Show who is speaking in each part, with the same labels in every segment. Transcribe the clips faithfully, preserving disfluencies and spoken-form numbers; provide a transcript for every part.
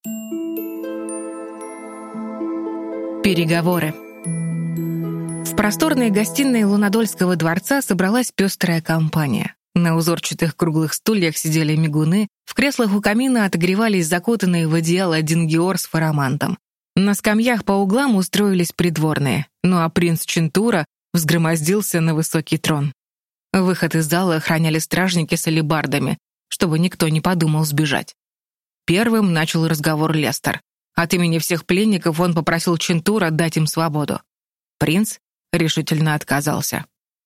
Speaker 1: Переговоры. В просторной гостиной Лунадольского дворца собралась пестрая компания. На узорчатых круглых стульях сидели мигуны, в креслах у камина отогревались закутанные в одеяло Дингиор с Фарамантом. На скамьях по углам устроились придворные, ну а принц Чентура взгромоздился на высокий трон. Выход из зала охраняли стражники с алебардами, чтобы никто не подумал сбежать. Первым начал разговор Лестер. От имени всех пленников он попросил Чентура дать им свободу. Принц решительно отказался.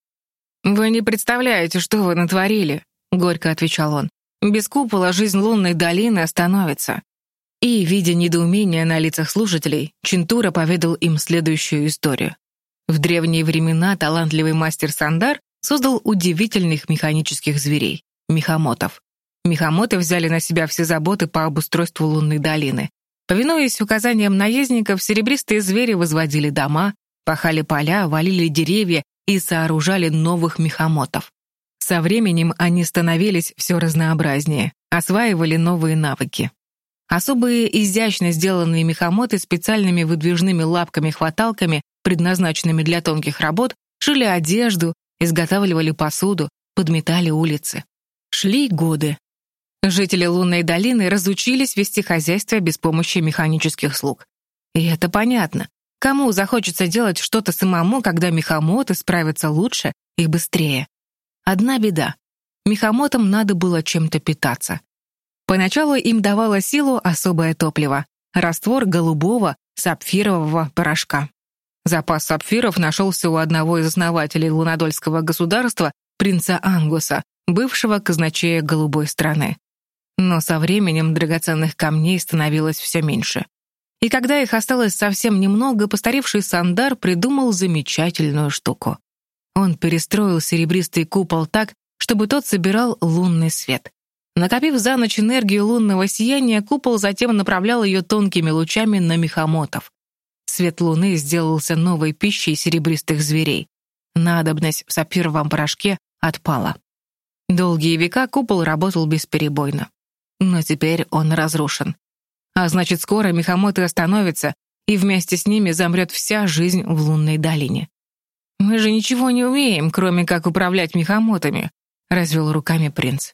Speaker 1: «Вы не представляете, что вы натворили», — горько отвечал он. «Без купола жизнь лунной долины остановится». И, видя недоумение на лицах слушателей, Чентура поведал им следующую историю. В древние времена талантливый мастер Сандар создал удивительных механических зверей — мехамотов. Мехамоты взяли на себя все заботы по обустройству лунной долины. Повинуясь указаниям наездников, серебристые звери возводили дома, пахали поля, валили деревья и сооружали новых мехамотов. Со временем они становились все разнообразнее, осваивали новые навыки. Особые изящно сделанные мехамоты специальными выдвижными лапками-хваталками, предназначенными для тонких работ, шили одежду, изготавливали посуду, подметали улицы. Шли годы. Жители лунной долины разучились вести хозяйство без помощи механических слуг. И это понятно. Кому захочется делать что-то самому, когда мехамоты справятся лучше и быстрее? Одна беда. Мехамотам надо было чем-то питаться. Поначалу им давало силу особое топливо — раствор голубого сапфирового порошка. Запас сапфиров нашелся у одного из основателей Лунадольского государства, принца Ангуса, бывшего казначея голубой страны. Но со временем драгоценных камней становилось все меньше. И когда их осталось совсем немного, постаревший Сандар придумал замечательную штуку. Он перестроил серебристый купол так, чтобы тот собирал лунный свет. Накопив за ночь энергию лунного сияния, купол затем направлял ее тонкими лучами на мехамотов. Свет луны сделался новой пищей серебристых зверей. Надобность в сапфировом порошке отпала. Долгие века купол работал бесперебойно. Но теперь он разрушен. А значит, скоро мехамоты остановятся, и вместе с ними замрет вся жизнь в лунной долине. «Мы же ничего не умеем, кроме как управлять мехамотами», — развел руками принц.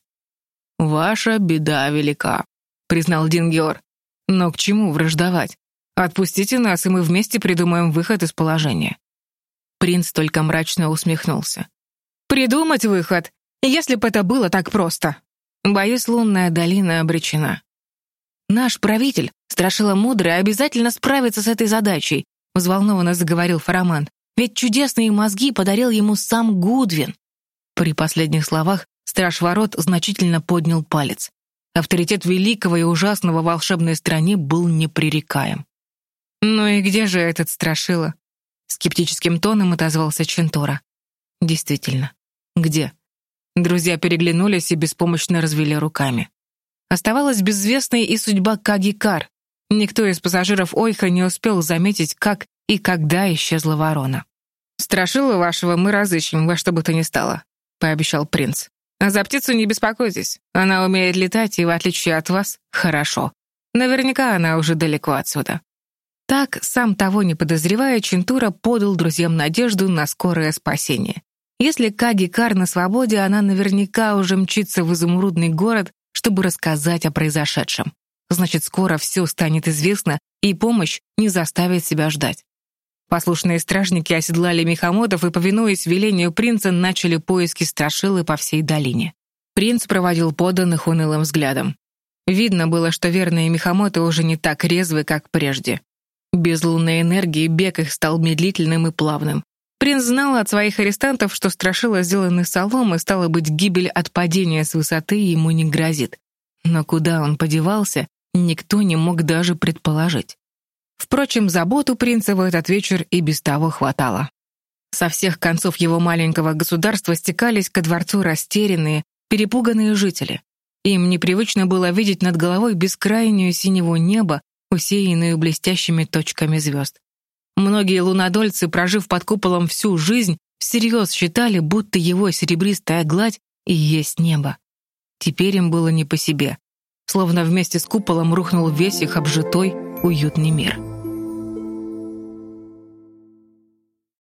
Speaker 1: «Ваша беда велика», — признал Дингиор. «Но к чему враждовать? Отпустите нас, и мы вместе придумаем выход из положения». Принц только мрачно усмехнулся. «Придумать выход? Если бы это было так просто! Боюсь, лунная долина обречена». «Наш правитель, Страшила Мудрый, обязательно справится с этой задачей», — взволнованно заговорил Фарамант. «Ведь чудесные мозги подарил ему сам Гудвин». При последних словах Страж Ворот значительно поднял палец. Авторитет великого и ужасного в волшебной стране был непререкаем. «Ну и где же этот Страшила?» — скептическим тоном отозвался Чентура. «Действительно, где?» Друзья переглянулись и беспомощно развели руками. Оставалась безвестной и судьба Каги-Кар. Никто из пассажиров Ойха не успел заметить, как и когда исчезла ворона. «Страшилу вашего мы разыщем во что бы то ни стало», — пообещал принц. «А за птицу не беспокойтесь. Она умеет летать и, в отличие от вас, хорошо. Наверняка она уже далеко отсюда». Так, сам того не подозревая, Чентура подал друзьям надежду на скорое спасение. Если Каги-Кар на свободе, она наверняка уже мчится в изумрудный город, чтобы рассказать о произошедшем. Значит, скоро все станет известно, и помощь не заставит себя ждать. Послушные стражники оседлали мехамотов и, повинуясь велению принца, начали поиски Страшилы по всей долине. Принц проводил подданных унылым взглядом. Видно было, что верные мехамоты уже не так резвы, как прежде. Без лунной энергии бег их стал медлительным и плавным. Принц знал от своих арестантов, что Страшила сделан из соломы, стало быть, гибель от падения с высоты ему не грозит. Но куда он подевался, никто не мог даже предположить. Впрочем, забот у принца в этот вечер и без того хватало. Со всех концов его маленького государства стекались ко дворцу растерянные, перепуганные жители. Им непривычно было видеть над головой бескрайнюю синего неба, усеянную блестящими точками звезд. Многие лунадольцы, прожив под куполом всю жизнь, всерьез считали, будто его серебристая гладь и есть небо. Теперь им было не по себе. словно вместе с куполом рухнул весь их обжитой, уютный мир.